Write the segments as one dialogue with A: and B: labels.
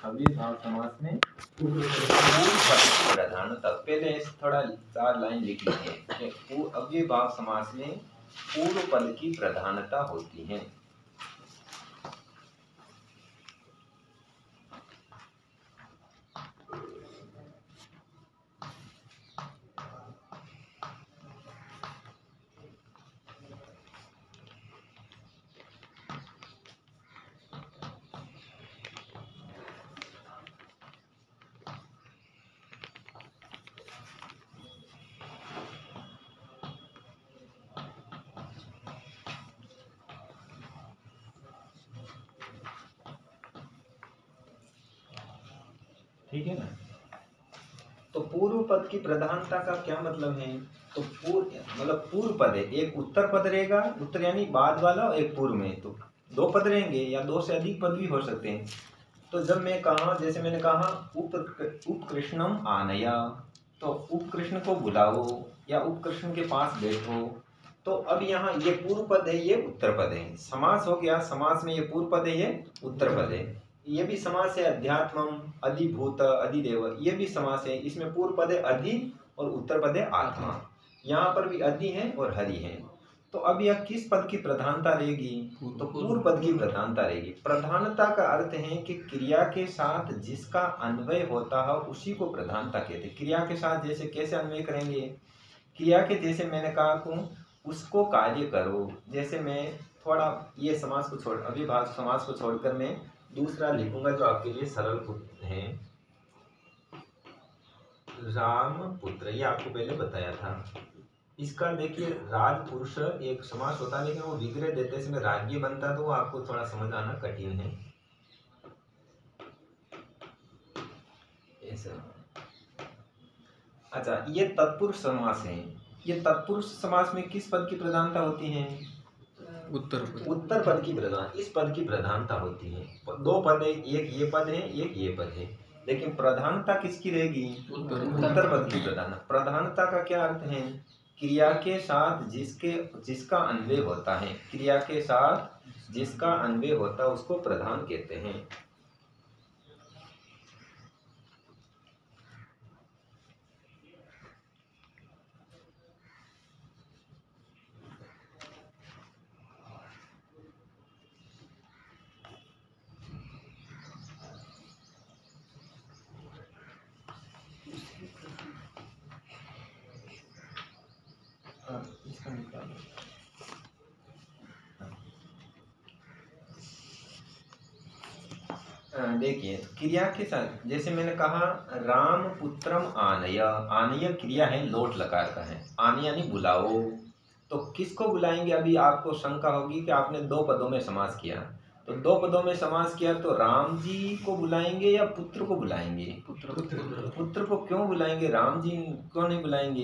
A: अव्ययभाव समास में पूर्व पद की प्रधानता, पहले थोड़ा 4 लाइन लिख लीजिए कि अव्ययभाव समास में पूर्व पद की प्रधानता होती है। ठीक है ना। तो पूर्व पद की प्रधानता का क्या मतलब है? तो पूर्व पद है, एक उत्तर पद रहेगा, उत्तर यानी बाद वाला, और एक पूर्व में, तो 2 पद रहेंगे या 2 से अधिक पद भी हो सकते हैं। तो जब मैं कहा, जैसे मैंने कहा उपकृष्णम आनया, तो उपकृष्ण को बुलाओ या उपकृष्ण के पास बैठो, तो अब यहाँ ये पूर्व पद है, ये उत्तर पद है। समास हो गया, समास में ये पूर्व पद है, ये उत्तर पद है। ये भी समास है, अध्यात्मम, अधिभूत, अधिदेव, ये भी समास है। इसमें पूर्व पद है अधि और उत्तर पद है आत्मा। यहाँ पर भी अधि है और हरि है। तो अब यह किस पद की प्रधानता रहेगी? तो पूर्व पद की प्रधानता रहेगी। प्रधानता का अर्थ है कि क्रिया के साथ जिसका अन्वय होता है उसी को प्रधानता कहते हैं। क्रिया के साथ जैसे कैसे अन्वय करेंगे? क्रिया के जैसे मैंने कहा को उसको कार्य करो, जैसे मैं थोड़ा ये समास को छोड़, अव्ययभाव समास को छोड़कर मैं दूसरा लिखूंगा जो आपके लिए सरल है। राम पुत्र, ये आपको पहले बताया था। इसका देखिए राजपुरुष एक समास होता है, लेकिन वो विग्रह देते समय राज्य बनता है, तो वो आपको थोड़ा समझ आना कठिन है। ऐसा, अच्छा, ये तत्पुरुष समास है। ये तत्पुरुष समास में किस पद की प्रधानता होती है? उत्तर पद की प्रधान, इस पद की प्रधानता होती है। 2 पद है, एक ये पद है, एक ये पद है, लेकिन प्रधानता किसकी रहेगी? उत्तर पद की प्रधानता का क्या अर्थ है? क्रिया के साथ जिसका अन्वय होता है, क्रिया के साथ जिसका अन्वय होता है उसको प्रधान कहते हैं। देखिए क्रिया के साथ, जैसे मैंने कहा राम पुत्रम आनय, आनय क्रिया है, लोट लकार का है, आनय यानी बुलाओ। तो किसको बुलाएंगे? अभी आपको शंका होगी कि आपने 2 पदों में समास किया, तो 2 पदों में समास किया तो राम जी को बुलाएंगे या पुत्र को बुलाएंगे? पुत्र को क्यों बुलाएंगे? राम जी क्यों नहीं बुलाएंगे?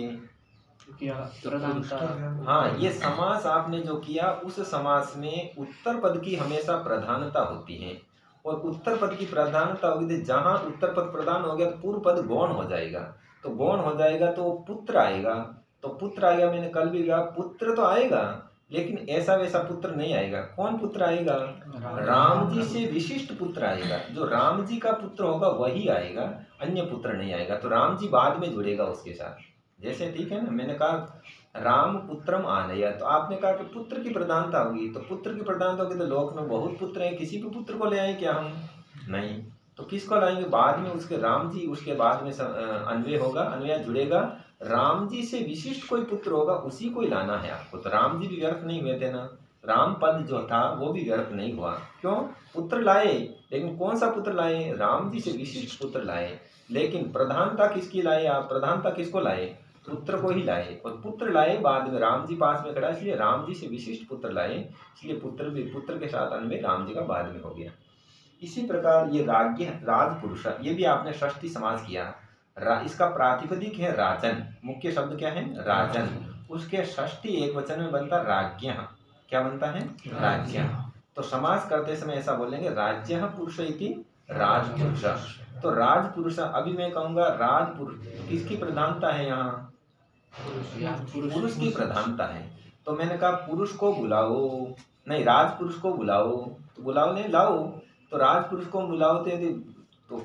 A: हाँ, ये समास आपने जो किया उस समास में उत्तर पद की हमेशा प्रधानता होती है, और उत्तर पद की प्रधानता होगी, जहां उत्तर पद प्रधान हो गया तो पूर्व पद गौण हो जाएगा, तो गौण हो जाएगा तो पुत्र आएगा। तो पुत्र आएगा, मैंने कल भी कहा पुत्र तो आएगा, लेकिन ऐसा वैसा पुत्र नहीं आएगा। कौन पुत्र आएगा? राम जी से विशिष्ट पुत्र आएगा, जो राम जी का पुत्र होगा वही आएगा, अन्य पुत्र नहीं आएगा। तो राम जी बाद में जुड़ेगा उसके साथ, जैसे, ठीक है ना। मैंने कहा राम पुत्रम आनय, तो आपने कहा कि पुत्र की प्रधानता होगी, तो पुत्र की प्रधानता होगी तो लोक में बहुत पुत्र हैं, किसी भी पुत्र को ले आए क्या हम? नहीं, तो किसको लाएंगे? बाद में उसके राम जी, उसके बाद में अन्वय होगा, अन्वय जुड़ेगा, राम जी से विशिष्ट कोई पुत्र होगा उसी को ही लाना है आपको। तो राम जी भी व्यर्थ नहीं हुए थे ना, राम पद जो था वो भी व्यर्थ नहीं हुआ। क्यों? पुत्र लाए, लेकिन कौन सा पुत्र लाए? राम जी से विशिष्ट पुत्र लाए। लेकिन प्रधानता किसकी लाए आप? प्रधानता किसको लाए? पुत्र को ही लाए, और पुत्र लाए बाद में, राम जी पास में खड़ा, इसलिए राम जी से विशिष्ट पुत्र लाए, इसलिए पुत्र के साथ अन्वय राम जी का बाद में हो गया। इसी प्रकार ये राज्य राजपुरुष, ये भी आपने षष्ठी समास किया। इसका प्रातिपदिक है राजन, मुख्य शब्द क्या है? राजन। उसके षष्ठी एक वचन में बनता राज्य। क्या बनता है? राज्य। तो समास करते समय ऐसा बोलेंगे राज्य पुरुष इति राजपुरुष। तो राजपुरुष, अभी मैं कहूंगा राजपुरुष किसकी प्रधानता है? यहाँ पुरुष की प्रधानता है। तो मैंने कहा पुरुष को बुलाओ, नहीं राजपुरुष को बुलाओ, तो बुलाओ नहीं लाओ, तो राजपुरुष को बुलाओ तो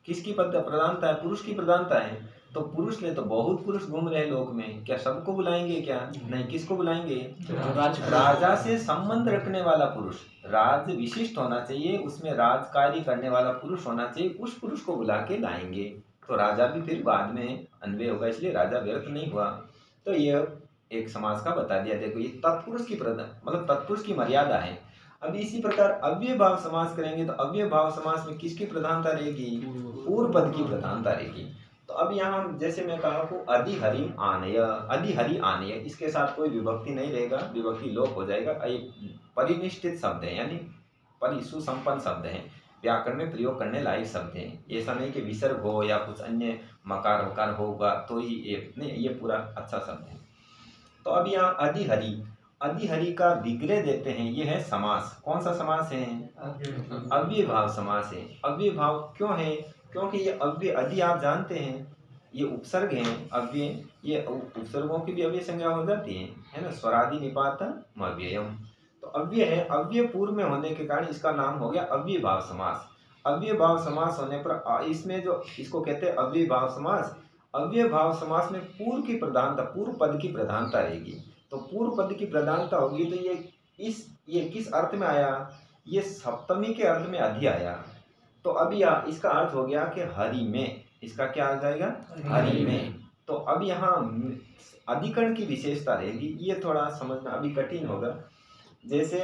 A: किसकी प्रधानता है? पुरुष की प्रधानता है। तो पुरुष ने तो बहुत पुरुष घूम रहे हैं लोक में, क्या सबको बुलाएंगे? क्या नहीं, किसको बुलाएंगे? राजा से संबंध रखने वाला पुरुष, राज विशिष्ट होना चाहिए, उसमें राज कार्य करने वाला पुरुष होना चाहिए, उस पुरुष को बुला के लाएंगे। तो राजा भी फिर बाद में अन्वय होगा, इसलिए राजा व्यर्थ नहीं हुआ। तो ये एक समास का बता दिया। देखो ये तत्पुरुष की मतलब तत्पुरुष की मर्यादा है। अब इसी प्रकार अव्यय भाव समास करेंगे तो अव्यय भाव समास में किसकी प्रधानता रहेगी? पूर्व पद की प्रधानता रहेगी। तो अब यहाँ जैसे मैं कहा को अधिहरिम आनय, अधिहरि आनय, इसके साथ कोई विभक्ति नहीं रहेगा, विभक्ति लोप हो जाएगा। ये परिनिष्ठित शब्द है, यानी परिसुसंपन्न शब्द है, व्याकरण में प्रयोग करने लायक शब्द है। ऐसा नहीं कि विसर्ग हो या कुछ अन्य मकार वकार होगा तो ही ये नहीं, ये पूरा अच्छा शब्द है। तो अब यहाँ अधिहरि, अधिहरि का विग्रह देते हैं, ये है समास। कौन सा समास है? अव्यय भाव समास है। अव्यय भाव क्यों है? क्योंकि ये अव्यय, अधि आप जानते हैं ये उपसर्ग है अव्यय, ये उपसर्गों की भी अव्यय संज्ञा हो जाती है ना, स्वरादि निपातम अव्ययम। तो अव्यय है, अव्यय पूर्व में होने के कारण इसका नाम हो गया अव्यय भाव समास। अव्यय भाव समास होने पर इसमें जो इसको कहते हैं अव्यय भाव समास, अव्यय भाव समास में पूर्व की प्रधानता, पूर्व पद की प्रधानता रहेगी। तो पूर्व पद की प्रधानता होगी तो ये किस अर्थ में आया? ये सप्तमी के अर्थ में अधि आया। तो अब यह इसका अर्थ हो गया कि हरि में, इसका क्या आ जाएगा? हरि में। तो अब यहाँ अधिकरण की विशेषता रहेगी, ये थोड़ा समझना अभी कठिन होगा। जैसे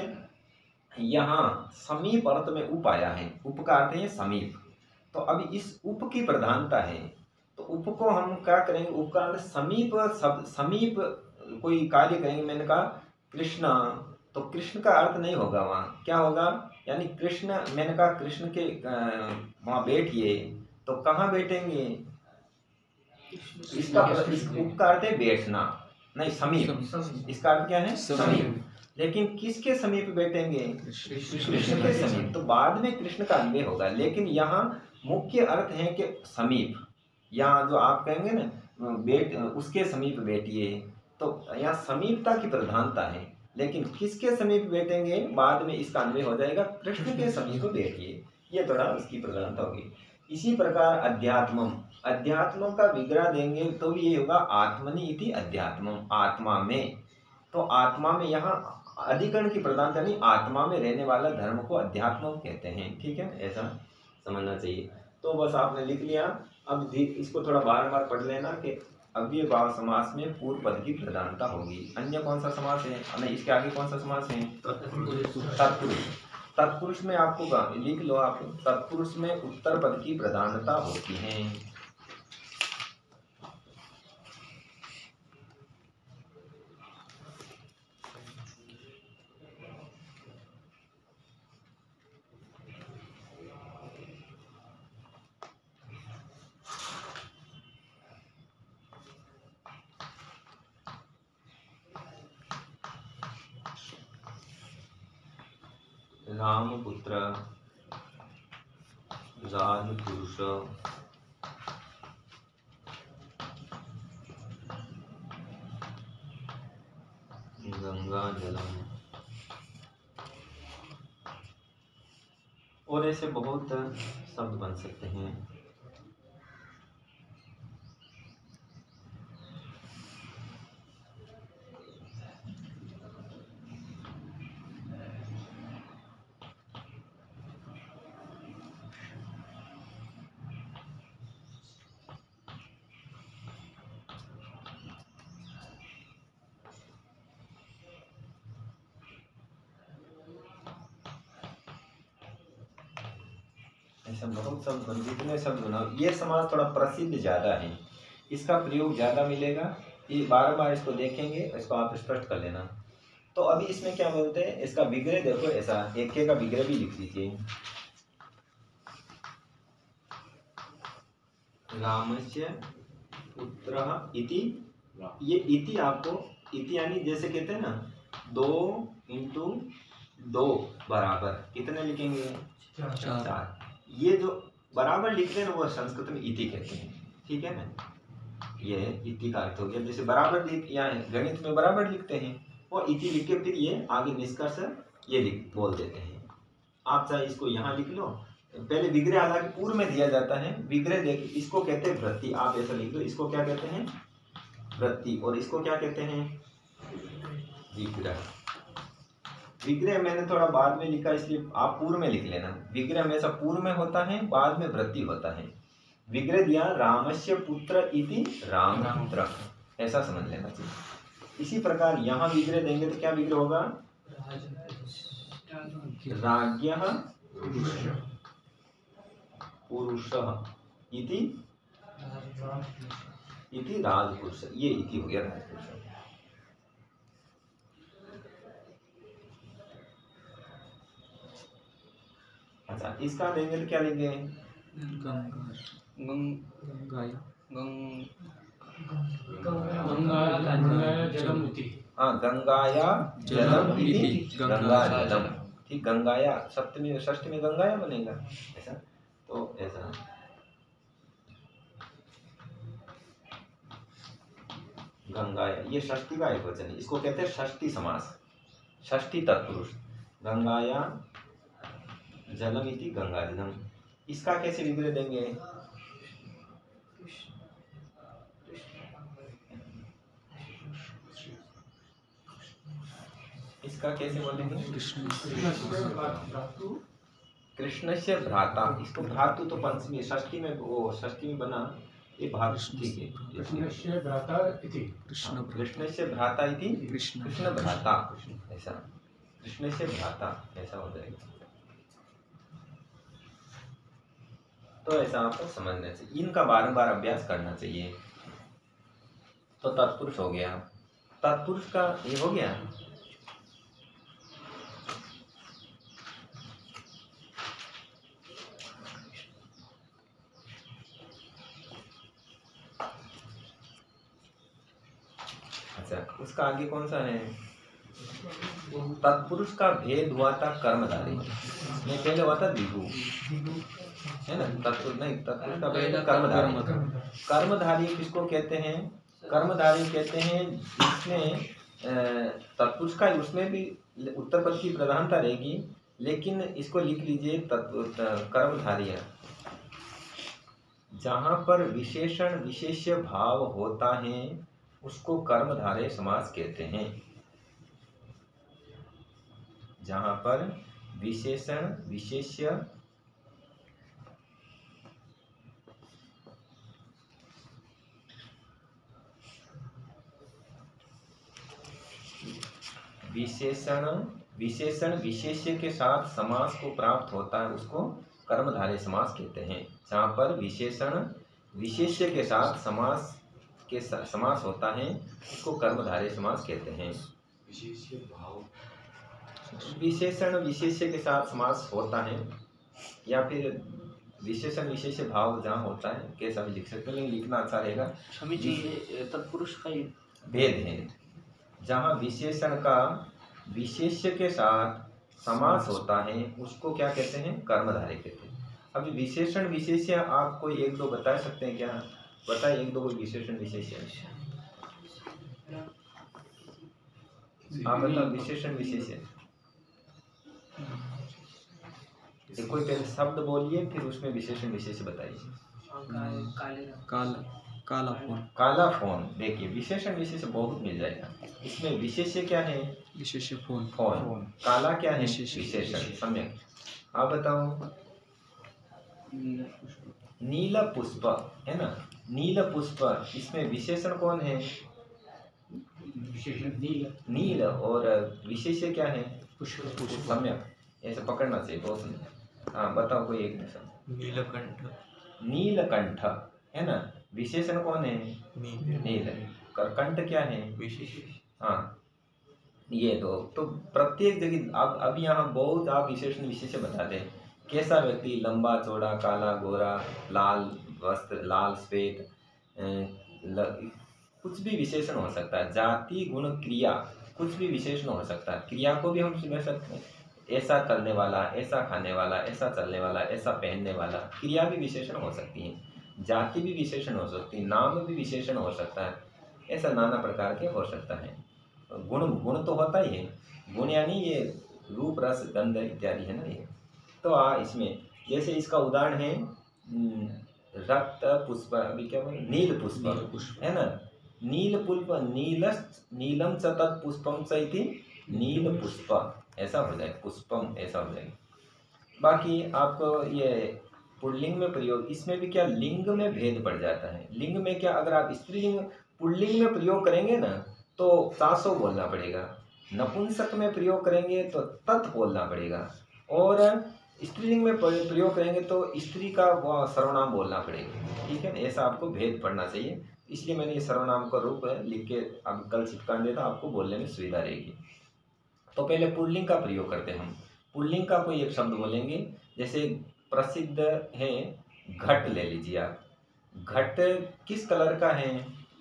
A: यहाँ समीप अर्थ में उप आया है, उप का अर्थ है समीप, तो अब इस उप की प्रधानता है, तो उप को हम क्या करेंगे? उप का अर्थ समीप, सब समीप कोई कार्य करेंगे। मैंने कहा कृष्ण, तो कृष्ण का अर्थ नहीं होगा, वहाँ क्या होगा? यानी कृष्ण, मैंने कहा कृष्ण के वहाँ बैठिए, तो कहाँ बैठेंगे? इसका उप का अर्थ है बैठना, नहीं समीप, इसका अर्थ क्या है? समीप। लेकिन किसके समीप बैठेंगे? कृष्ण के समीप। तो बाद में कृष्ण का अन्वय होगा, लेकिन यहाँ मुख्य अर्थ है कि समीप। यहाँ जो आप कहेंगे ना उसके समीप बैठिए, तो यहाँ समीपता की प्रधानता है, लेकिन किसके समीप बैठेंगे? बाद में इसका अन्वय हो जाएगा कृष्ण के समीप बैठिए, ये थोड़ा उसकी प्रधानता होगी। इसी प्रकार अध्यात्मम, अध्यात्म का विग्रह देंगे तो भी ये होगा आत्मनि इति अध्यात्मम, आत्मा में। तो आत्मा में यहाँ अधिकरण की प्रधानता नहीं, आत्मा में रहने वाला धर्म को अध्यात्म कहते हैं। ठीक है, ऐसा समझना चाहिए। तो बस आपने लिख लिया। अब इसको थोड़ा बार बार पढ़ लेना कि अव्यय भाव समास में पूर्व पद की प्रधानता होगी। अन्य कौन सा समास है? नहीं, इसके आगे कौन सा समास है? तत्पुरुष। तत्पुरुष में आपको लिख लो आप, तत्पुरुष में उत्तर पद की प्रधानता होती है। रामपुत्र, राजपुरुष, गंगा जलम, और ऐसे बहुत शब्द बन सकते हैं। ऐसा बहुत शब्द, जितने शब्द बना, ये समास थोड़ा प्रसिद्ध ज़्यादा है, इसका प्रयोग ज़्यादा मिलेगा। ये बार बार इसको देखेंगे, इसको आप स्पष्ट कर लेना। तो अभी इसमें क्या बोलते हैं? इसका विग्रह देखो, ऐसा एक का विग्रह भी लिख लीजिए। रामस्य पुत्रः इति, ये इति आपको, इति यानी जैसे कहते हैं ना 2 × 2 बराबर, कितने लिखेंगे? 4। ये जो बराबर लिखते हैं ना वो संस्कृत में इति कहते हैं। ठीक है ना, ये इति का अर्थ हो गया। जैसे बराबर या गणित में बराबर लिखते हैं, वो इति लिख के फिर ये आगे निष्कर्ष ये बोल देते हैं। आप चाहे इसको यहाँ लिख लो, पहले विग्रह हालांकि पूर्व में दिया जाता है। विग्रह देखिए, इसको कहते हैं वृत्ति, आप ऐसा लिख लो, इसको क्या कहते हैं वृत्ति, और इसको क्या कहते हैं विग्रह। विग्रह मैंने थोड़ा बाद में लिखा, इसलिए आप पूर्व में लिख लेना। विग्रह हमेशा पूर्व में होता है, बाद में वृत्ति होता है। विग्रह दिया रामस्य पुत्र इति रामपुत्र, ऐसा समझ लेना चाहिए। इसी प्रकार यहाँ विग्रह देंगे तो क्या विग्रह होगा, राज्ञः पुरुषः इति राजपुरुष, ये इति हो गया राजपुरुष। अच्छा, इसका देंगे तो क्या लेंगे, गंगाया जलम इति गंगा जलम। ठीक, गंगाया सप्तमी षष्ठी में गंगाया बनेगा ऐसा, तो ऐसा गंगाया, ये षष्ठी का एक वचन है, इसको कहते हैं षष्ठी समास, षष्ठी तत्पुरुष। गंगाया जलम इति गंगा जलम, इसका कैसे विग्रह देंगे, इसका कैसे बोलेंगे, कृष्ण से भ्राता, इसको भ्रातु तो पंचमी षष्ठी में, वो षष्ठी में बना, ये भाग ठीक है, कृष्ण से भ्राता इति कृष्ण भ्राता, ऐसा कृष्ण से भ्राता ऐसा हो जाएगा। तो ऐसा आपको समझना चाहिए, इनका बारंबार अभ्यास करना चाहिए। तो तत्पुरुष हो गया, तत्पुरुष का ये हो गया। अच्छा, उसका आगे कौन सा है, तत्पुरुष का भेद हुआ था कर्मधारी में, पहले हुआ था विभु है ना, तत्पुरुष नहीं, तत्पुरुष का भेद कर्मधारी। कर्मधारी किसको कहते हैं, कर्मधारी कहते हैं जिसमें तत्पुरुष का, उसमें भी उत्तर पद की प्रधानता रहेगी, लेकिन इसको लिख लीजिए कर्मधारी, जहाँ पर विशेषण विशेष्य भाव होता है उसको कर्मधारय समास कहते हैं। जहाँ पर विशेषण विशेष्य विशेषण विशेष्य के साथ समास को प्राप्त होता है उसको कर्मधारय समास कहते हैं। जहाँ पर विशेषण विशेष्य के साथ समास होता है उसको कर्मधारय समास कहते हैं। विशेषण विशेष्य के साथ समास होता है, या फिर विशेषण विशेष्य भाव जहाँ होता है, कैसा भी लिख सकते हैं, लेकिन लिखना अच्छा रहेगा।
B: स्वामी जी, तत्पुरुष का
A: भेद है, जहाँ विशेषण का विशेष्य के साथ समास होता है उसको क्या कहते हैं, कर्मधारय कहते हैं। अभी विशेषण विशेष्य आप कोई एक दो बता सकते हैं क्या, बताए एक दो कोई विशेषण विशेष्य आप बताओ, विशेषण विशेष्य कोई पहले शब्द बोलिए फिर उसमें विशेषण विशेष्य बताइए। काला फोन, देखिए विशेषण विशेष्य बहुत मिल जाएगा। इसमें विशेष्य क्या है,
C: विशेष्य फोन।
A: काला क्या है, विशेषण। सम्यक, आप बताओ। नील पुष्प है ना, नील पुष्प, इसमें विशेषण कौन है, नील, और विशेष्य क्या है, पुष्प। सम्यक, ऐसे पकड़ना चाहिए बहुत। हाँ बताओ कोई एक शब्द। नीलकंठ है ना, विशेषण कौन है, नील, कंठ क्या है, हाँ ये तो प्रत्येक जगह आप अभी यहाँ बहुत आप विशेषण विशेष्य बता दें। कैसा व्यक्ति, लंबा चौड़ा, काला गोरा, लाल वस्त्र, लाल श्वेत, कुछ भी विशेषण हो सकता है। जाति गुण क्रिया कुछ भी विशेषण हो सकता है। क्रिया को भी हम समझ सकते हैं, ऐसा करने वाला, ऐसा खाने वाला, ऐसा चलने वाला, ऐसा पहनने वाला, क्रिया भी विशेषण हो सकती है। जाति भी विशेषण हो सकती है, नाम भी विशेषण हो सकता है, ऐसा नाना प्रकार के हो सकता है। गुण तो होता ही है, गुण यानी ये रूप रस गंध इत्यादि है ना ये। तो इसमें जैसे इसका उदाहरण है रक्त पुष्प, अभी क्या बोले, नील पुष्प, है ना। नील पुष्प, नीलम च तत् पुष्पम च इति नील पुष्प, ऐसा हो जाए, पुष्पम ऐसा हो जाएगा। बाकी आपको ये पुल्लिंग में प्रयोग, इसमें भी क्या लिंग में भेद पड़ जाता है। लिंग में क्या, अगर आप स्त्रीलिंग पुल्लिंग में प्रयोग करेंगे ना तो 400 बोलना पड़ेगा, नपुंसक में प्रयोग करेंगे तो तत् बोलना पड़ेगा, और स्त्रीलिंग में प्रयोग करेंगे तो स्त्री का वह सर्वनाम बोलना पड़ेगा। ठीक है ना, ऐसा आपको भेद पड़ना चाहिए। इसलिए मैंने ये सर्वनाम का रूप लिख के अब कल चिपका देता, आपको बोलने में सुविधा रहेगी। तो पहले पुल्लिंग का प्रयोग करते हैं हम। पुल्लिंग का कोई एक शब्द बोलेंगे, जैसे प्रसिद्ध है घट, ले लीजिए आप। घट किस कलर का है,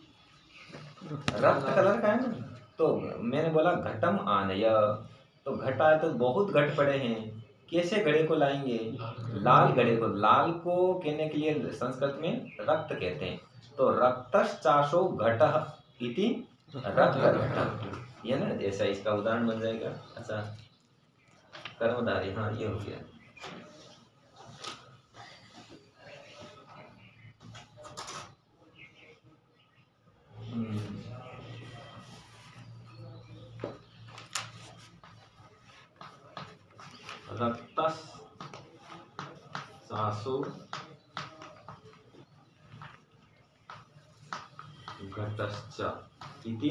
A: रक्त कलर का है ना। तो मैंने बोला घटम आनय, तो घट आए तो बहुत घट पड़े हैं, कैसे घड़े को लाएंगे, लाल घड़े को। लाल को कहने के लिए संस्कृत में रक्त कहते हैं, तो रक्तश्चाशो घटः इति रक्त घट, ये ना, ऐसा इसका उदाहरण बन जाएगा। अच्छा, कर्मधारी, हाँ ये हो गया। रक्तस सासु घटश्च इति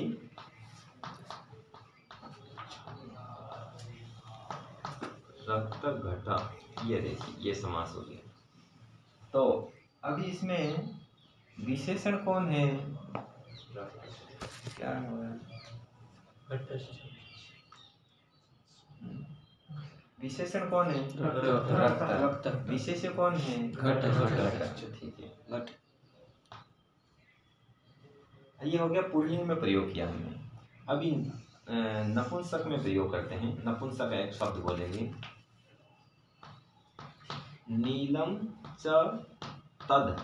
A: रक्त घटा, ये देखिए ये समास हो गया। तो अभी इसमें विशेषण कौन है, क्या है, विशेषण कौन है, रक्त। विशेष्य कौन है, घट। ठीक है, घट। ये हो गया पुल्लिंग में प्रयोग किया हमने। अभी नपुंसक में प्रयोग करते हैं। नपुंसक एक शब्द बोलेंगे, नीलम च तद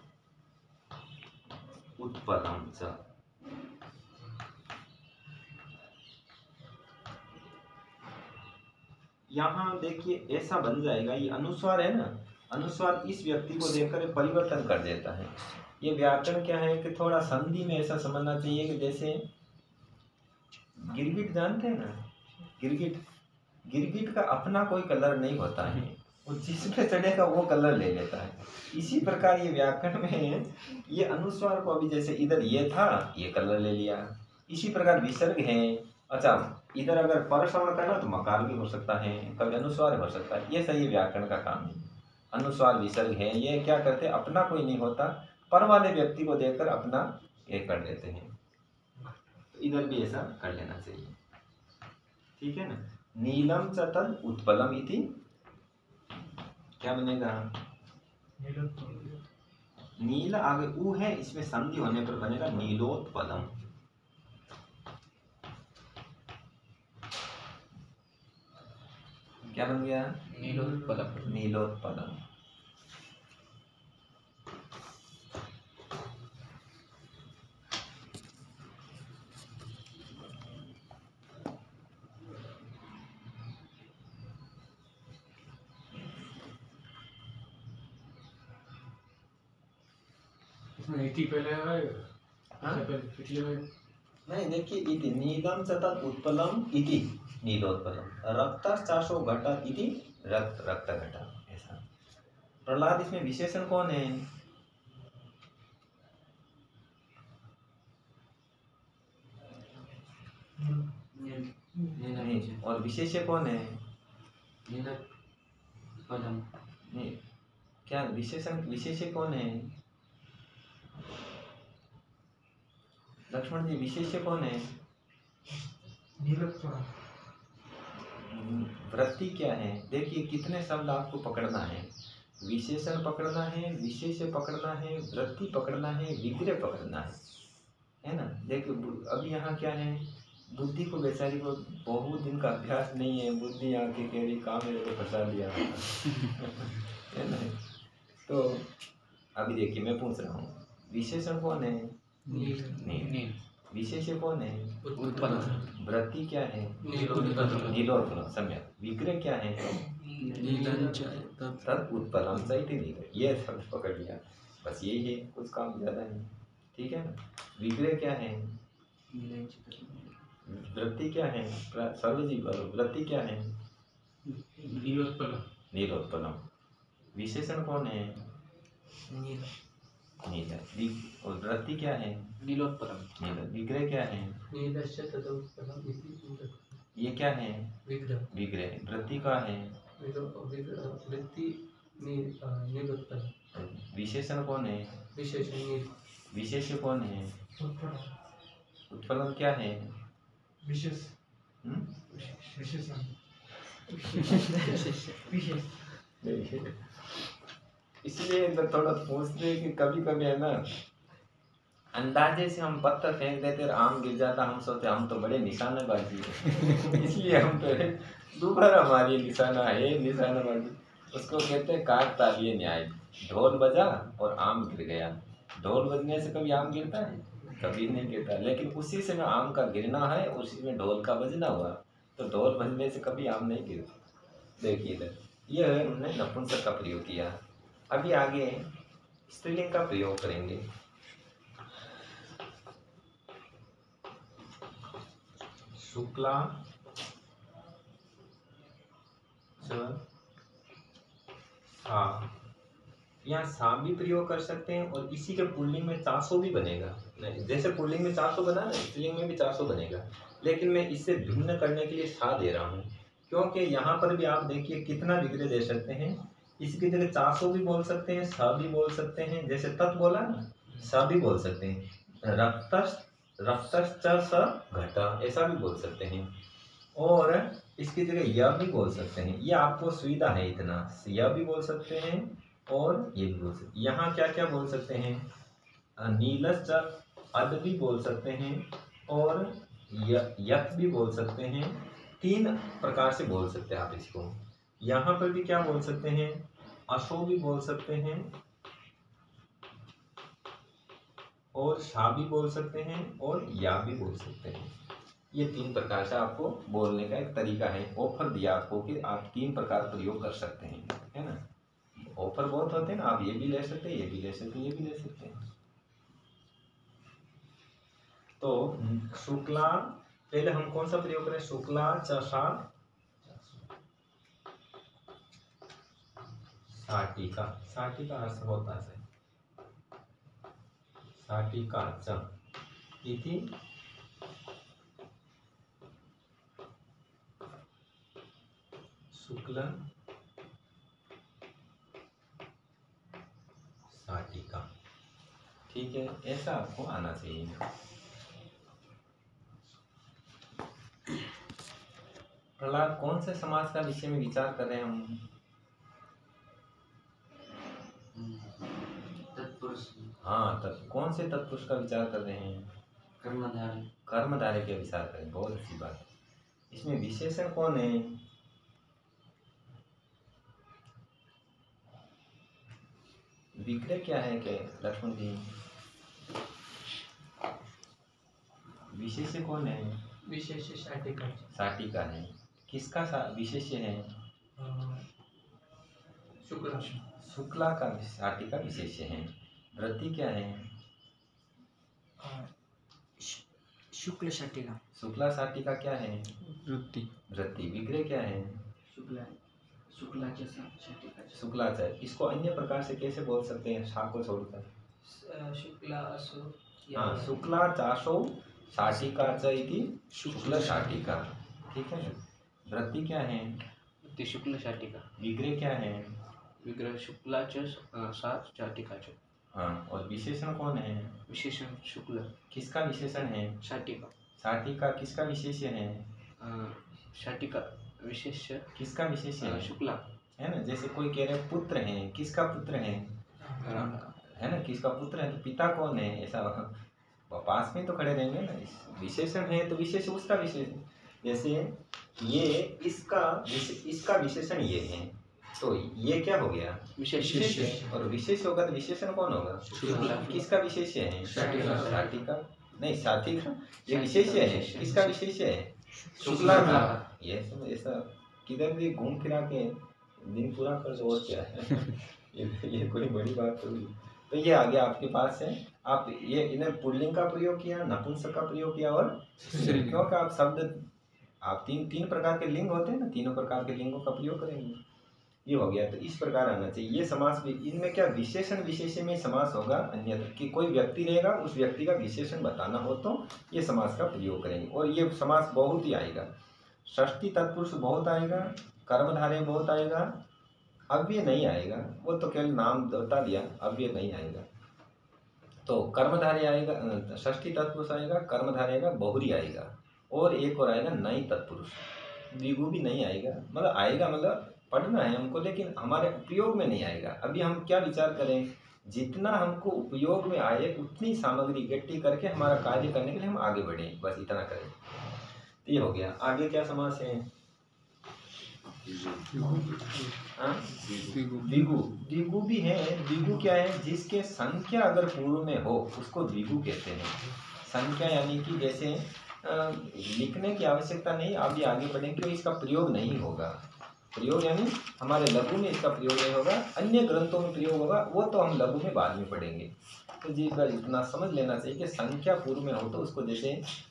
A: उत्पलम च। यहाँ देखिए ऐसा बन जाएगा, ये अनुस्वार है ना, अनुस्वार इस व्यक्ति को देखकर परिवर्तन कर देता है। ये व्याकरण क्या है कि थोड़ा संधि में ऐसा समझना चाहिए कि जैसे गिरगिट जानते हैं ना, गिरगिट का अपना कोई कलर नहीं होता है, वो जिस पे चढ़ेगा वो कलर ले लेता है। इसी प्रकार ये व्याकरण में ये अनुस्वार को, अभी जैसे इधर ये था, ये कलर ले लिया। इसी प्रकार विसर्ग है, अच्छा इधर अगर पर श्रवण करना तो मकार भी हो सकता है, कभी अनुस्वार हो सकता है। ये सही व्याकरण का काम है। अनुस्वार विसर्ग है, ये क्या करते हैं, अपना कोई नहीं होता, पर वाले व्यक्ति को देखकर अपना ये कर देते हैं। तो इधर भी ऐसा कर लेना चाहिए, ठीक है ना। नीलम च तद उत्पलम इति, क्या बनेगा, नील आगे ऊ है, इसमें संधि होने पर बनेगा नीलोत्पलम। क्या बन गया, नीलोत्पलम। नीलोत्पलम।
C: इति पहले आएगा,
A: हाँ?
C: पिछले में
A: नहीं, देखिए इति नीलम च तत् उत्पलम इति नीलोत्पलम, रक्तश्चाशो घट इति रक्त घट, ऐसा। प्रहलाद, इसमें विशेषण कौन है, नहीं, और विशेष्य कौन है, नहीं, क्या विशेषण, विशेष्य कौन है, लक्ष्मण जी, विशेष्य कौन है, वृत्ति क्या है। देखिए कितने शब्द आपको पकड़ना है, विशेषण पकड़ना है, विशेष्य पकड़ना है, वृत्ति पकड़ना है, विग्रह पकड़ना है ना। देखिए अभी यहाँ क्या है, बुद्धि को, बेचारी को बहुत दिन का अभ्यास नहीं है, बुद्धि यहाँ की कह रही काम मेरे को फंसा दिया है ना। तो अभी देखिए मैं पूछ रहा हूँ, विशेषण कौन है, नील। विशेष्य कौन है, उत्पन्न। वृत्ति क्या है, नीलोत्पन्न। सम्यक। विग्रह क्या है,
B: नीलं च तत्
A: तद उत्पलम चाहिए नहीं, ये शब्द पकड़ लिया, बस यही है, कुछ काम ज़्यादा नहीं। ठीक है ना। विग्रह क्या है?
B: नीलं च तत्
A: वृत्ति क्या है? सर्वजीव वृत्ति क्या है?
C: नीलोत्पलम।
A: नीलोत्पलम। विशेषण कौन है?
B: नील
A: नील। और वृत्ति क्या है?
B: नीलोत्पलम।
A: नील। विग्रह क्या है?
C: नीलस्य तदोत्पलम इति
A: ये क्या है?
C: विग्रह।
A: विग्रह। वृत्ति का है?
C: वृत्ति नीलोत्पलम।
A: विशेषण कौन है?
C: विशेषण नील।
A: विशेष्य कौन है? उत्पलम क्या है?
C: विशेष।
A: हम्म?
C: विशेषण।
A: इसलिए इधर थोड़ा पूछते हैं कि कभी कभी है ना, अंदाजे से हम पत्थर फेंक देते और आम गिर जाता, हम सोचते हम तो बड़े निशानाबाजी है। इसलिए हम तो दोबारा हमारी निशाना है, निशानाबाजी उसको कहते हैं काट तालिए न्याय। ढोल बजा और आम गिर गया। ढोल बजने से कभी आम गिरता है? कभी नहीं गिरता, लेकिन उसी समय आम का गिरना है, उसी में ढोल का बजना हुआ, तो ढोल बजने से कभी आम नहीं गिरता। देखिए इधर ये उन्होंने नपुंसक का प्रयोग किया। अभी आगे स्त्रीलिंग का प्रयोग करेंगे। शुक्ला च सा, यहाँ सा भी प्रयोग कर सकते हैं और इसी के पुल्लिंग में चासो भी बनेगा। नहीं, जैसे पुल्लिंग में चासो बना ना, स्त्रीलिंग में भी चासो बनेगा, लेकिन मैं इससे भिन्न करने के लिए सा दे रहा हूँ, क्योंकि यहाँ पर भी आप देखिए कितना विग्रह दे सकते हैं। इसकी जगह चासो भी बोल सकते हैं, सा भी बोल सकते हैं, जैसे तत् बोला ना, सा भी बोल सकते हैं। रक्तश्च स घटा, ऐसा भी बोल सकते हैं, और इसकी जगह यह भी बोल सकते हैं। ये आपको सुविधा है इतना, यह भी बोल सकते हैं और ये भी बोल सकते हैं। यहाँ क्या क्या बोल सकते हैं? नीलश्च अद भी बोल सकते हैं और यत भी बोल सकते हैं। 3 प्रकार से बोल सकते हैं आप इसको। यहाँ पर भी क्या बोल सकते हैं? अशो भी बोल सकते हैं और शा भी बोल सकते हैं और या भी बोल सकते हैं। ये 3 प्रकार से आपको बोलने का एक तरीका है। ऑफर दिया आपको कि आप 3 प्रकार प्रयोग कर सकते हैं, है ना। ऑफर बहुत होते हैं ना, आप ये भी ले सकते हैं, ये भी ले सकते हैं, ये भी ले सकते हैं। तो शुक्ला, पहले हम कौन सा प्रयोग करें? शुक्ला चषा साटिका। साटिका अर्थ होता है साटिका च इति शुक्ल साटिका। ठीक है, ऐसा आपको आना चाहिए। प्रहलाद, कौन से समाज का विषय में विचार कर रहे हैं हम?
B: तत्पुरुष।
A: हाँ, कौन से तत्पुरुष का विचार कर रहे हैं?
B: कर्मधारय।
A: कर्मधारय के विचार करें, बहुत अच्छी बात। इसमें विशेषण कौन है? विग्रह क्या है के लक्ष्मण जी? विशेष्य कौन है?
C: विशेष शाटिका।
A: साटिका है। किसका विशेष्य है?
C: शुक्ला।
A: शुक्ला का साटिका विशेष्य है। वृत्ति क्या है?
B: शुक्ल शाटिका।
A: शुक्ला साटिका क्या है?
B: वृत्ति।
A: वृत्ति। विग्रह क्या है?
B: शुक्ला जैसा शाटिका।
A: शुक्ला च। इसको अन्य प्रकार से कैसे बोल सकते हैं शा को छोड़कर?
C: शुक्ला असो।
A: हाँ, शुक्ला चाशो शाटिका च इति शुक्ल शाटिका। ठीक है। वृत्ति क्या है?
B: वृत्ति शुक्ल शाटिका।
A: विग्रह क्या है?
B: विग्रह शुक्ला च सा शाटिका च।
A: हाँ, और विशेषण कौन है?
B: विशेषण शुक्ल।
A: किसका विशेषण है?
B: शाटिका।
A: साटिका किसका विशेष्य है?
B: शाटिका विशेष्य
A: किसका विशेष्य है?
B: शुक्ला,
A: है ना। जैसे कोई कह रहे पुत्र है, किसका पुत्र है? है ना, किसका पुत्र है तो पिता कौन है, ऐसा पास में तो खड़े रहेंगे ना। विशेषण है तो विशेष उसका विशेषण। जैसे ये इसका विशेषण ये है, तो ये क्या हो गया?
B: विशेष।
A: और विशेष होगा तो विशेषण कौन होगा?
B: शुक्ला।
A: किसका विशेष्य है?
C: शाटिका।
A: शाटिका नहीं, साटिका ये विशेष्य है। किसका विशेष्य है? शुक्ला का। ये सब ऐसा किधर भी घूम फिरा के दिन पूरा कर दो और क्या है। ये कोई बड़ी बात थोड़ी। तो ये आ गया आपके पास है। आप ये इन्हें पुल्लिंग का प्रयोग किया, नपुंसक का प्रयोग किया और क्योंकि आप शब्द आप तीन प्रकार के लिंग होते हैं ना, तीनों प्रकार के लिंगों का प्रयोग करेंगे। ये हो गया। तो इस प्रकार आना चाहिए। ये समास भी इनमें क्या विशेषण विशेषण में समास होगा, अन्यथा कि कोई व्यक्ति रहेगा उस व्यक्ति का विशेषण बताना हो तो ये समास का प्रयोग करेंगे। और ये समास बहुत ही आएगा। षष्ठी तत्पुरुष बहुत आएगा, कर्मधारय बहुत आएगा, अव्यय नहीं आएगा। वो तो केवल नाम बता दिया, अव्यय नहीं आएगा। तो कर्मधारय आएगा, षष्ठी तत्पुरुष आएगा, कर्मधारय आएगा, बहुरी आएगा और एक और आएगा नई तत्पुरुष। द्विगु भी नहीं आएगा, मतलब आएगा, मतलब पढ़ना है हमको लेकिन हमारे उपयोग में नहीं आएगा। अभी हम क्या विचार करें, जितना हमको उपयोग में आए उतनी सामग्री इकट्ठी करके हमारा कार्य करने के लिए हम आगे बढ़ें, बस इतना करें। तो ये हो गया। आगे क्या समास है? द्विगु। द्विगु भी है। द्विगु क्या है? जिसके संख्या अगर पूर्व में हो उसको द्विगु कहते हैं। संख्या यानी कि जैसे लिखने की आवश्यकता नहीं, अभी आगे बढ़ें क्यों इसका प्रयोग नहीं होगा। प्रयोग यानी हमारे लघु में इसका प्रयोग नहीं होगा, अन्य ग्रंथों में प्रयोग होगा, वो तो हम लघु में बाद में पढ़ेंगे। तो जी बस इतना समझ लेना चाहिए कि संख्या पूर्व में हो तो उसको जैसे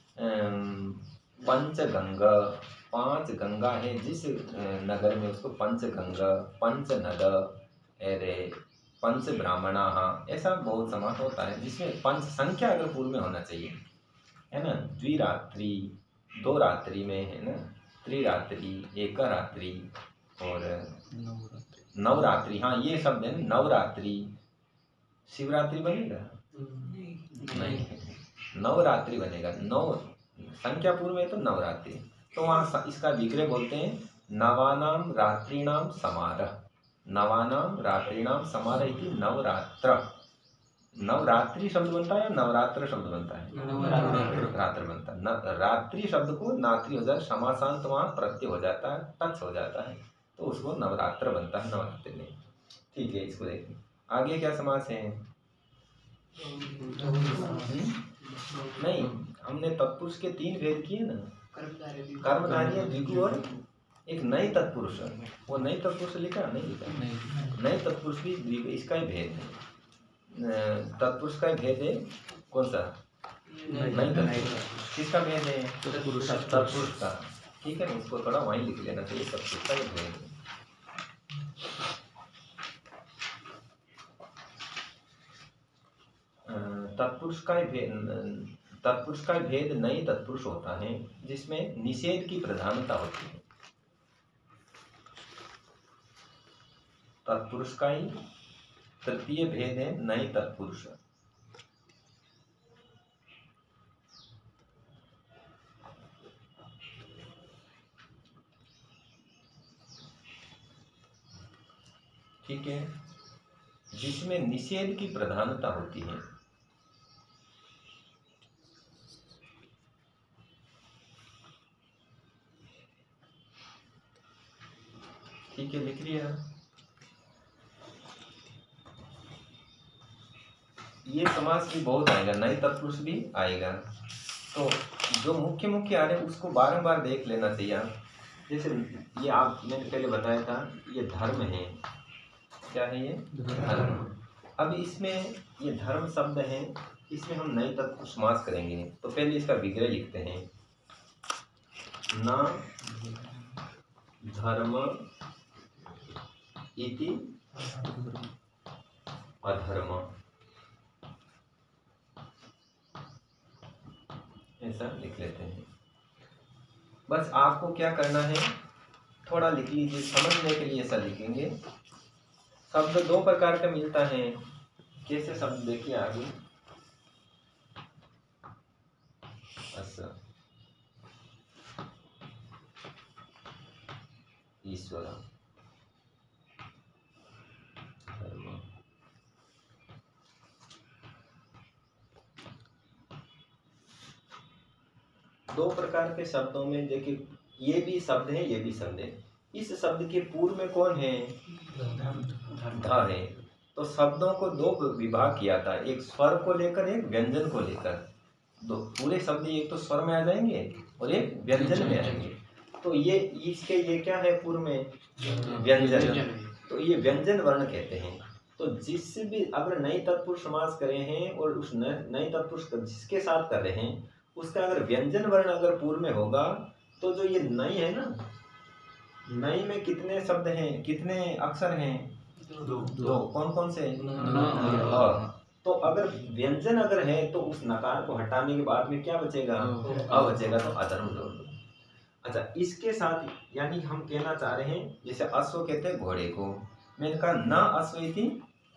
A: पंचगंगा, 5 गंगा है जिस नगर में उसको पंचगंगा, पंचनद, अरे पंच ब्राह्मणा, ऐसा बहुत समास होता है जिसमें पंच संख्या अगर पूर्व में होना चाहिए, है ना। द्विरात्रि 2 रात्रि में, है ना। त्रिरात्रि, एक रात्रि और नवरात्रि। हाँ ये शब्द है नवरात्रि। शिवरात्रि बनेगा नहीं, नवरात्रि बनेगा। 9 संख्या पूर्व में तो नवरात्रि। तो वहाँ इसका विग्रह बोलते हैं नवानाम रात्रिणाम समारह। नवानाम रात्रिणाम समारह इति नवरात्र। नवरात्रि शब्द बनता है या नवरात्र शब्द बनता है? रात्र बनता है। रात्रि शब्द को नात्री हो जाए, समासांत वहाँ प्रत्यय हो जाता है, टच हो जाता है, तो उसको नवरात्र बनता है, नवरात्रि में। ठीक है, इसको देखिए आगे क्या समास है। नहीं, हमने तत्पुरुष के 3 भेद किए ना, कर्मधारय, द्विगु और एक नई तत्पुरुष। वो नई तत्पुरुष लिखा नहीं लिखा? नई तत्पुरुष भी द्विगु, इसका ही भेद है। तत्पुरुष का भेद है कौन सा? नहीं तत्पुरुष। किसका भेद है? तत्पुरुष का। ठीक है, उसको थोड़ा वहीं लिख लेना चाहिए, तत्पुरुष का भेद है। तत्पुरुष का भेद, तत्पुरुष का भेद नई तत्पुरुष होता है जिसमें निषेध की प्रधानता होती है। तत्पुरुष का ही तृतीय भेद है नई तत्पुरुष। ठीक है, जिसमें निषेध की प्रधानता होती है। ठीक है, लिख लिया। ये समास भी बहुत आएगा, नए तत्पुरुष भी आएगा। तो जो मुख्य मुख्य आ रहे हैं उसको बारंबार देख लेना चाहिए आप। जैसे ये आप मैंने पहले बताया था, ये धर्म है। क्या है ये? धर्म। अब इसमें ये धर्म शब्द है, इसमें हम नए तत्पुरुष समास करेंगे। तो पहले इसका विग्रह लिखते हैं। न धर्म इति अधर्म, ऐसा लिख लेते हैं। बस आपको क्या करना है, थोड़ा लिख लीजिए, समझने के लिए ऐसा लिखेंगे। शब्द 2 प्रकार का मिलता है। कैसे शब्द देखिए आगे। अच्छा, ईश्वर, धर्म, दो प्रकार के शब्दों में देखिए, ये भी शब्द है, ये भी शब्द है। इस शब्द के पूर्व में कौन है? ध है। तो शब्दों को 2 विभाग किया था, एक स्वर को लेकर, एक व्यंजन को लेकर। दो पूरे शब्द एक तो स्वर में आ जाएंगे और एक व्यंजन में आएंगे। तो ये इसके ये क्या है पूर्व में व्यंजन, तो ये व्यंजन वर्ण कहते हैं। तो जिस भी अगर नई तत्पुरुष समास करे हैं और उस नई तत्पुरुष जिसके साथ कर रहे हैं उसका अगर व्यंजन वर्ण अगर पूर्व में होगा तो जो ये नई है ना, नई में कितने शब्द हैं, कितने अक्षर हैं? दो। कौन कौन से? तो अगर व्यंजन अगर है तो उस नकार को हटाने के बाद में क्या बचेगा? अ बचेगा, तो अधर्म जोड़ दो। अच्छा, इसके साथ यानी हम कहना चाह रहे हैं जैसे अश्व कहते हैं घोड़े को, मैंने कहा न अश्वइति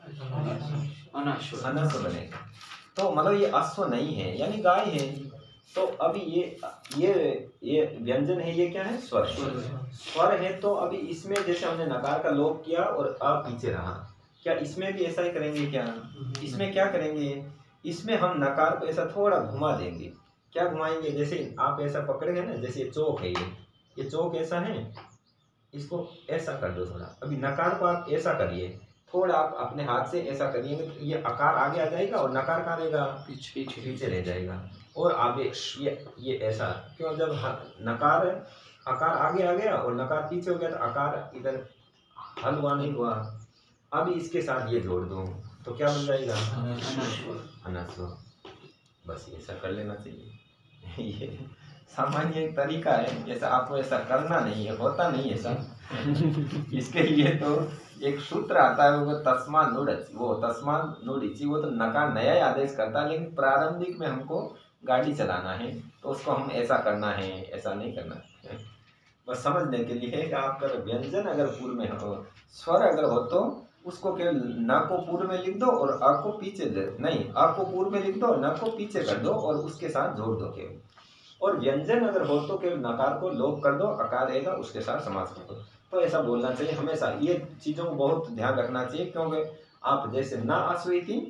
A: अनश्व बनेगा, तो मतलब ये अश्व नहीं है यानी गाय है। तो अभी ये व्यंजन है, ये क्या है? स्वर। स्वर है, तो अभी इसमें जैसे हमने नकार का लोप किया और अ पीछे रहा, क्या इसमें भी ऐसा ही करेंगे क्या? इसमें क्या करेंगे? इसमें हम नकार को ऐसा थोड़ा घुमा देंगे। क्या घुमाएंगे? जैसे आप ऐसा पकड़ेंगे ना, जैसे चौक है, ये चौक ऐसा है, इसको ऐसा कर दो थोड़ा। अभी नकार को आप ऐसा करिए, थोड़ा आप अपने हाथ से ऐसा करिएगा तो ये आकार आगे आ जाएगा और नकार कहाँ रहेगा? पीछे रह जाएगा। और आगे ये ऐसा क्यों? जब नकार आकार आगे आ गया और नकार पीछे हो गया तो आकार इधर हल हुआ नहीं हुआ। अब इसके साथ ये जोड़ दो तो क्या बन जाएगा? अनस्व। बस ऐसा कर लेना चाहिए। ये सामान्य एक तरीका है, ऐसा आपको ऐसा करना नहीं है, होता नहीं ऐसा। इसके लिए तो एक सूत्र आता है वो तस्मा नुड़च, वो तस्मा नुड़िची, वो तो नकार नया ही आदेश करता है, लेकिन प्रारंभिक में हमको गाड़ी चलाना है तो उसको हम ऐसा करना है, ऐसा नहीं करना है। बस समझने के लिए कि आपका व्यंजन अगर पूर्व में हो, स्वर अगर हो तो उसको केवल न को पूर्व में लिख दो और अ को पीछे नहीं, अ को पूर्व में लिख दो और न को पीछे कर दो और उसके साथ जोड़ दो केवल। और व्यंजन अगर हो तो केवल नकार को लोप कर दो, आकार रहेगा उसके साथ समास कर दो। तो ऐसा बोलना चाहिए हमेशा। ये चीज़ों को बहुत ध्यान रखना चाहिए, क्योंकि आप जैसे न अश्वइति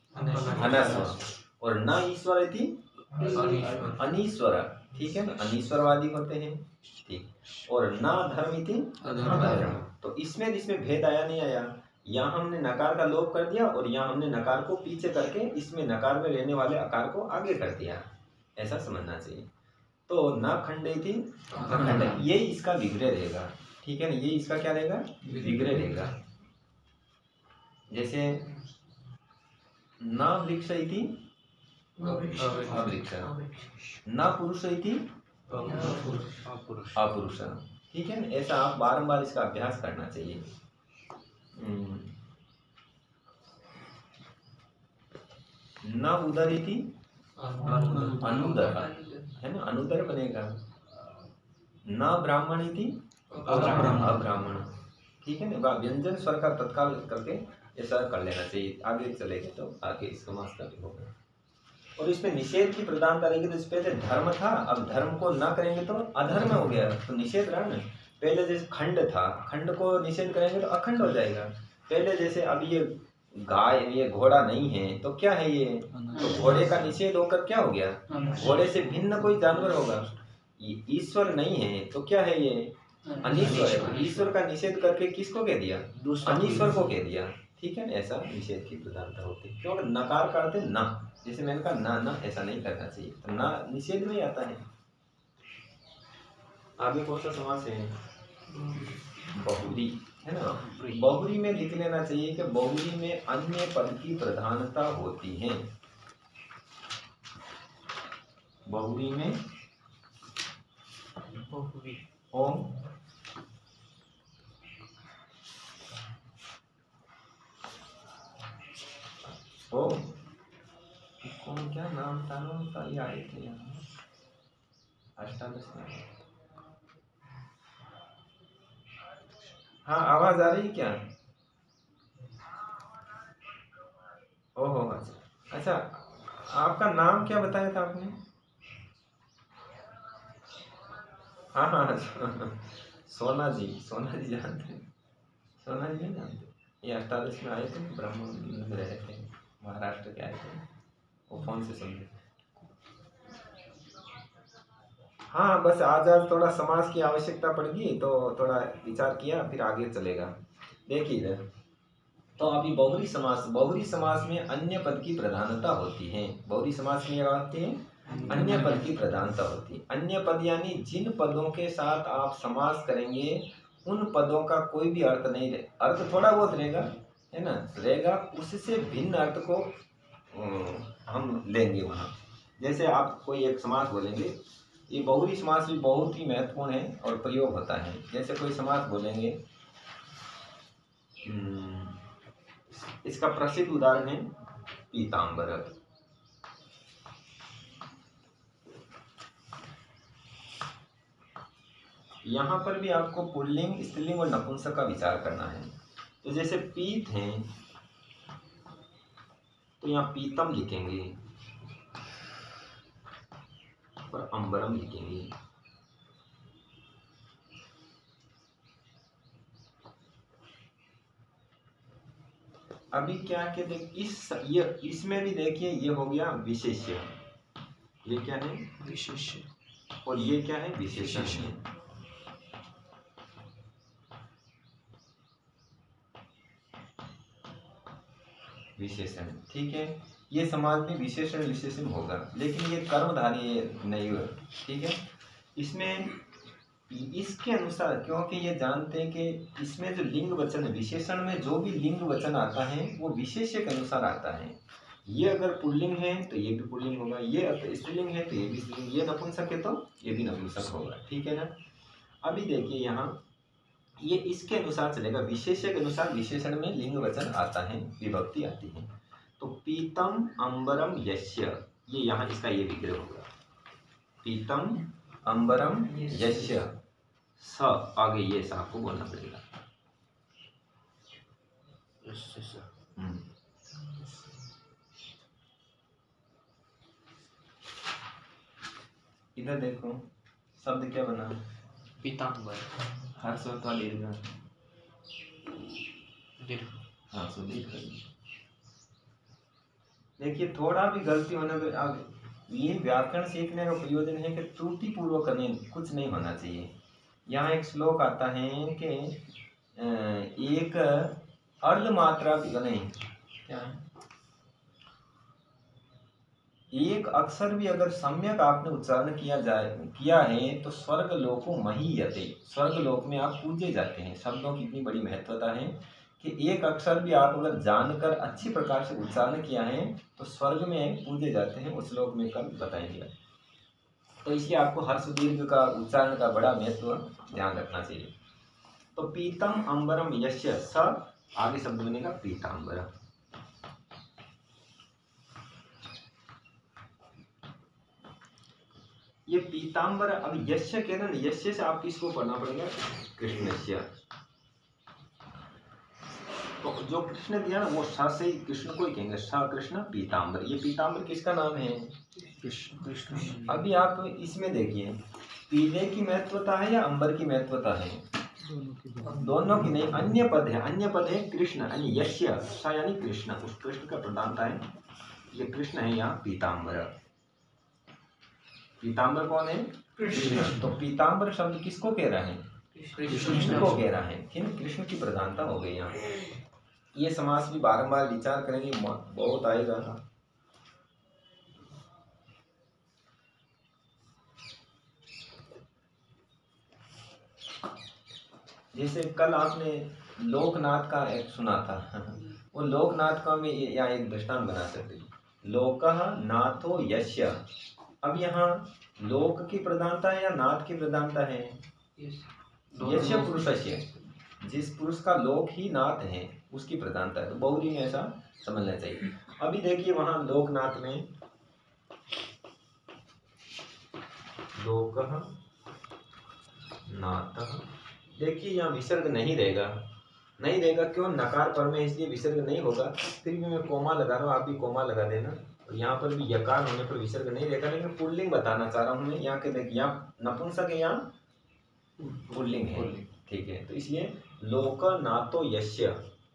A: अनस्व और न ईश्वरइति अनीश्वर, ठीक है ना, अनीश्वरवादी होते हैं, ठीक। और न धर्मिति अधर्म, तो इसमें भेद आया नहीं आया? यहाँ हमने नकार का लोप कर दिया और यहाँ हमने नकार को पीछे करके इसमें नकार में रहने वाले आकार को आगे कर दिया, ऐसा समझना चाहिए। तो न खंडयति अखंड, ये इसका विग्रह रहेगा, ठीक है ना, ये इसका क्या रहेगा? विग्रह रहेगा। जैसे न वृक्षयति अवृक्ष, न पुरुषयति अपुरुष, ठीक है ना, ऐसा आप बारंबार इसका अभ्यास करना चाहिए। न उदरिति अनुदर, है ना, अनुदर बनेगा। न ब्राह्मणिति अब्राह्मण, ठीक है ना, व्यंजन स्वर का तत्काल करके ऐसा कर लेना चाहिए, आगे चलेगा तो आगे इसका समास का भी होगा। और इसमें निषेध की प्रधानता रहेगी, तो इस पहले धर्म था, अब धर्म को ना करेंगे तो अधर्म हो गया, तो निषेध रहा ना। पहले जैसे खंड था, खंड को निषेध करेंगे तो अखंड हो जाएगा। पहले जैसे अब ये गाय, ये घोड़ा नहीं है तो क्या है ये? तो घोड़े का निषेध होकर क्या हो गया? घोड़े से भिन्न कोई जानवर होगा। ईश्वर नहीं है तो क्या है ये? अनीश्वर है। तो ईश्वर का निषेध करके किसको कह दिया? अनीश्वर को कह दिया, ठीक है ना। ऐसा निषेध की प्रधानता होती है, क्योंकि नकार करते ना, जैसे मैंने कहा ना ना, ऐसा नहीं करना चाहिए, तो ना निषेध में आता है। आगे कौन सा समास है? बहुरी, है ना। बहुरी में लिख लेना चाहिए कि बहुरी में अन्य पद की प्रधानता होती है। बहुरी में ओम, ओम कौन, क्या नाम था उनका? ये आए थे यहाँ अष्टादश में। हाँ, आवाज आ रही क्या? ओहो, अच्छा, आपका नाम क्या बताया था आपने? हाँ हाँ, सोना जी, सोना जी जानते हैं? सोना जी नहीं जानते? ये अष्टादश में आए थे, ब्रह्म में रहे थे, महाराष्ट्र के आए थे, वो फोन से सुन रहे। हाँ, बस आज थोड़ा समाज की आवश्यकता पड़ गई तो थोड़ा विचार किया, फिर आगे चलेगा। देखिए इधर, तो अभी बहुरी समास, बहुरी समास में अन्य पद की प्रधानता होती है। बहुरी समास में आते हैं अन्य पद की प्रधानता होती है। अन्य पद यानी जिन पदों के साथ आप समास करेंगे उन पदों का कोई भी अर्थ नहीं रहे, अर्थ थोड़ा बहुत रहेगा, है ना, रहेगा, उससे भिन्न अर्थ को हम लेंगे वहाँ। जैसे आप कोई एक समास बोलेंगे, ये बहुरी समास भी बहुत ही महत्वपूर्ण है और प्रयोग होता है। जैसे कोई समास बोलेंगे, इसका प्रसिद्ध उदाहरण है पीताम्बर। यहाँ पर भी आपको पुल्लिंग, स्त्रीलिंग और नपुंसक का विचार करना है। तो जैसे पीत हैं तो यहाँ पीतम लिखेंगे और अंबरम लिखेंगे। अभी क्या के देख ये इसमें भी देखिए, ये हो गया विशेष्य, ये क्या है
B: विशेष्य,
A: और ये क्या है विशेषण है। विशेषण, ठीक है, ये समाज में विशेषण विशेषण होगा, लेकिन ये कर्मधारी नहीं हुआ, ठीक है। इसमें इसके अनुसार, क्योंकि ये जानते हैं कि इसमें जो लिंग वचन है, विशेषण में जो भी लिंग वचन आता है वो विशेष्य के अनुसार आता है। ये अगर पुल्लिंग है तो ये भी पुल्लिंग होगा, ये स्त्रीलिंग है तो ये भी स्त्रीलिंग, ये नपुंसक है तो ये भी नपुंसक होगा, ठीक है ना। अभी देखिए यहाँ ये इसके अनुसार चलेगा, विशेष्य के अनुसार विशेषण में लिंग वचन आता है, विभक्ति आती है। तो पीतम अंबरम यस्य, ये यहाँ इसका ये विग्रह होगा, पीतम अंबरम यस्य, स आगे ये स आपको बोलना पड़ेगा। इधर देखो शब्द क्या बना,
B: पीताम्बर,
A: हर्ष होता दीर्घ,
B: दीर्घ,
A: हाँ सो दीर्घ। देखिए थोड़ा भी गलती होने पर, अब ये व्याकरण सीखने का प्रयोजन है कि त्रुटि पूर्वक करने कुछ नहीं होना चाहिए। यहाँ एक श्लोक आता है कि एक अर्धमात्रा भी नहीं, क्या है, एक अक्षर भी अगर सम्यक आपने उच्चारण किया है तो स्वर्ग लोको महीयते, स्वर्ग लोक में आप पूजे जाते हैं। शब्दों की इतनी बड़ी महत्वता है कि एक अक्षर भी आप अगर जानकर अच्छी प्रकार से उच्चारण किया है तो स्वर्ग में पूजे जाते हैं। उस श्लोक में कल बताएंगे। तो इसलिए आपको हर्ष दीर्घ का उच्चारण का बड़ा महत्व ध्यान रखना चाहिए। तो पीतम अंबरम यस्य, स आगे शब्द बनेगा पीताम्बर। ये पीताम्बर, अब यस्य कह रहे हैं, यस्य से आप किसको पढ़ना पड़ेगा, कृष्णस्य। तो जो कृष्ण दिया ना वो स से ही कृष्ण को ही कहेंगे, स कृष्ण पीताम्बर। ये पीताम्बर किसका नाम है,
B: कृष्ण।
A: अभी आप इसमें देखिए, पीले की महत्वता है या अंबर की महत्वता है, दोनों की नहीं, अन्य पद है, अन्य पद है कृष्ण, यानी यस्य, स यानी कृष्ण, उस कृष्ण का प्रधानता है, ये कृष्ण है यहाँ पीताम्बर। पीताम्बर कौन है, कृष्ण। तो पीताम्बर शब्द किसको कह रहा है, कृष्ण को कह रहा है, किन कृष्ण की प्रधानता हो गई यहाँ। ये समास भी बारंबार विचार करेंगे, बहुत आएगा। जैसे कल आपने लोकनाथ का एक सुना था वो लोकनाथ का में यहाँ एक दृष्टांत बना सकते, लोकः नाथो यस्य। अब यहाँ लोक की प्रधानता है या नाथ की प्रधानता है, यस्य पुरुषस्य, जिस पुरुष का लोक ही नाथ है उसकी प्रधानता है। तो बहुरी में ऐसा समझना चाहिए। अभी देखिए वहां लोकनाथ में लोकः नाथः, देखिए यहाँ विसर्ग नहीं रहेगा, क्यों, नकार पर में, इसलिए विसर्ग नहीं होगा। फिर भी मैं कोमा लगा रहा हूँ, आप भी कोमा लगा देना। और यहाँ पर भी यकार होने पर विसर्ग नहीं रहेगा, लेकिन पुल्लिंग बताना चाह रहा हूँ मैं। यहाँ के देखिए, यहाँ नपुंसक है, यहाँ पुल्लिंग है, ठीक है। तो इसलिए लोक नातो यस्य,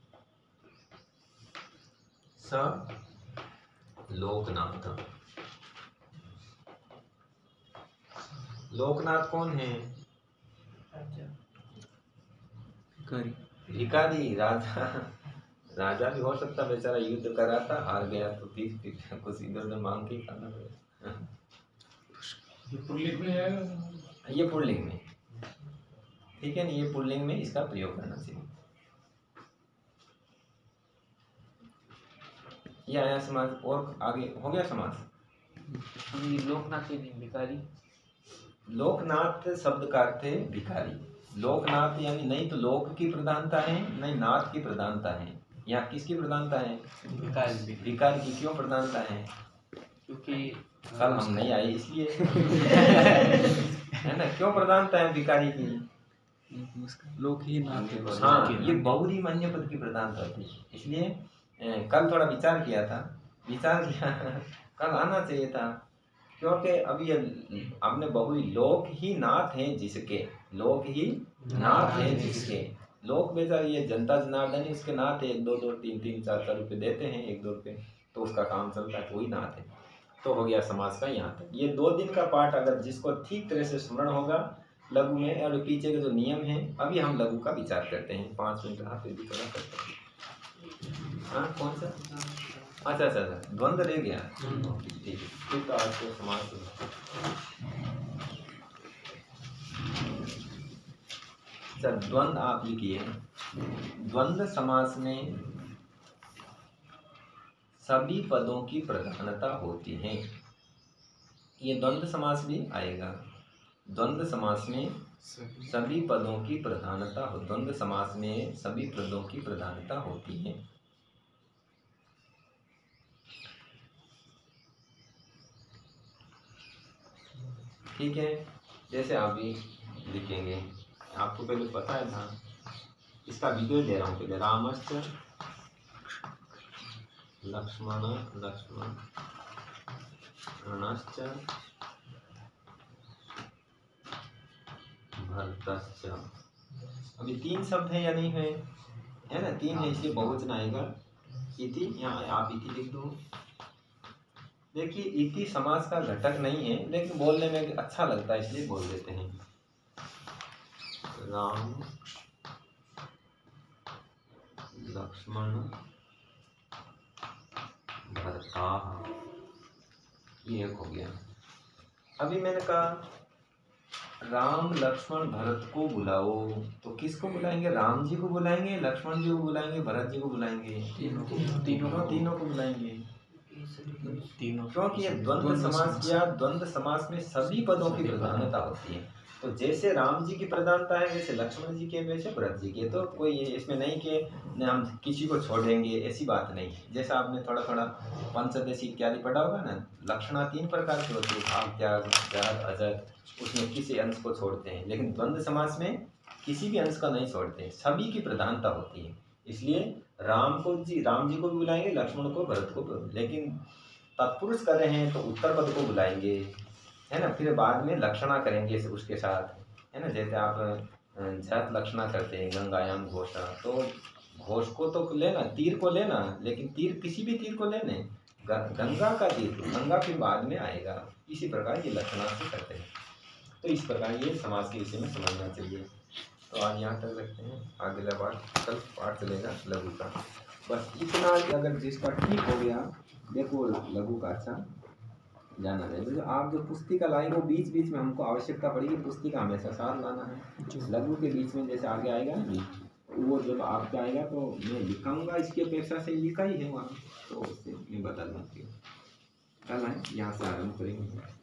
A: स लोकनाथ। लोकनाथ कौन है, भिखारी, राजा भी हो सकता, बेचारा युद्ध कर रहा था, हार गया तो फिर कुछ इधर उधर मांग के खाना पड़ेगा।
C: पुल्लिंग में है।
A: ये पुल्लिंग में, ठीक है ना, ये पुल्लिंग में इसका प्रयोग करना चाहिए। ये आया समास। और आगे हो गया समास।
B: अभी लोकनाथ ही नहीं, भिखारी।
A: लोकनाथ शब्द का अर्थ है भिखारी। लोकनाथ यानी नहीं तो लोक की प्रधानता है, नहीं नाथ की प्रधानता है। यहाँ किसकी प्रधानता है?
B: भिखारी।
A: भिखारी की क्यों प्रधानता है?
B: क्योंकि
A: कल हम नहीं आए इसलिए है ना। क्यों प्रधानता है भिखारी की?
B: लोक ही नाथ।
A: हाँ, ये बहुरी मान्य पद की प्रधानता थी, इसलिए कल थोड़ा विचार किया कल आना चाहिए था, क्योंकि अभी ये हमने बहुरी लोक ही नाथ है जिसके, लोक ही नाथ है जिसके। लोक बेचारे ये जनता जनार्दन ही उसके नाथ है, 1 2 3 3 4 4 रुपये देते हैं, 1 2 रुपये, तो उसका काम चलता है, तो वही नाथ है। तो हो गया समाज का यहाँ तक। ये 2 दिन का पाठ अगर जिसको ठीक तरह से स्मरण होगा लघु में, और पीछे के जो नियम है, अभी हम लघु का विचार करते हैं। 5 मिनट रहा फिर भी थोड़ा करते हैं। हाँ, कौन सा? अच्छा, द्वंद्व रह गया, ठीक है। फिर तो आज को समाज द्वंद्व आप लिखिए। द्वंद्व समास में सभी पदों की प्रधानता होती है। ये द्वंद्व समास भी आएगा। द्वंद्व समास में सभी पदों की प्रधानता हो, द्वंद्व समास में सभी पदों की प्रधानता होती है। ठीक है, जैसे आप भी लिखेंगे, आपको पहले पता है था, इसका वीडियो दे रहा हूँ पहले। रामश्च लक्ष्मण रणश्च भरतश्च। अभी 3 शब्द है या नहीं है? है ना, 3 है, इसलिए बहुवचन आएगा इति। यहाँ आप इति लिख दो। देखिए, इति समास का घटक नहीं है, लेकिन बोलने में अच्छा लगता है इसलिए बोल देते हैं। राम लक्ष्मण भरता, ये एक हो गया। अभी मैंने कहा राम लक्ष्मण भरत को बुलाओ, तो किसको बुलाएंगे? राम जी को बुलाएंगे, लक्ष्मण जी को बुलाएंगे, भरत जी को बुलाएंगे? तीनों को बुलाएंगे। क्योंकि ये द्वंद्व समास किया। द्वंद्व समास में सभी पदों की प्रधानता होती है। तो जैसे राम जी की प्रधानता है, वैसे लक्ष्मण जी के, वैसे भरत जी के। तो कोई इसमें नहीं कि हम किसी को छोड़ेंगे, ऐसी बात नहीं। जैसा आपने थोड़ा थोड़ा पंचदशी इत्यादि पढ़ा होगा ना, लक्षणा 3 प्रकार की होती है, भाव, त्याग, जात, अजत। उसमें किसी अंश को छोड़ते हैं, लेकिन द्वंद्व समास में किसी भी अंश का नहीं छोड़ते, सभी की प्रधानता होती है। इसलिए राम जी को भी बुलाएंगे, लक्ष्मण को, भरत को। लेकिन तत्पुरुष कर रहे हैं तो उत्तर पद को बुलाएंगे, है ना। फिर बाद में लक्षणा करेंगे उसके साथ, है ना। जैसे आप जात लक्षणा करते हैं, गंगायाम घोषा, तो घोष को तो लेना, तीर को लेना, लेकिन तीर किसी भी तीर को लेने, गंगा का तीर, गंगा फिर बाद में आएगा। इसी प्रकार ये लक्षणा से करते हैं। तो इस प्रकार ये समाज के विषय में समझना चाहिए। तो आज यहाँ तक रखते हैं, अगला कल पाठ चलेगा लघु का। बस इतना, अगर जिसका ठीक हो गया, देखो लघु का अच्छा जाना है। तो आप जो पुस्तिका लाए, वो बीच बीच में हमको आवश्यकता पड़ेगी, पुस्तिका हमेशा साथ लाना है। लघु के बीच में जैसे आगे आएगा ना, वो जब आपका आएगा तो मैं लिखाऊंगा, इसकी अपेक्षा से लिखा ही है वहाँ, तो उससे मैं बता दूँगा। कल आए, यहाँ से आरम्भ करेंगे।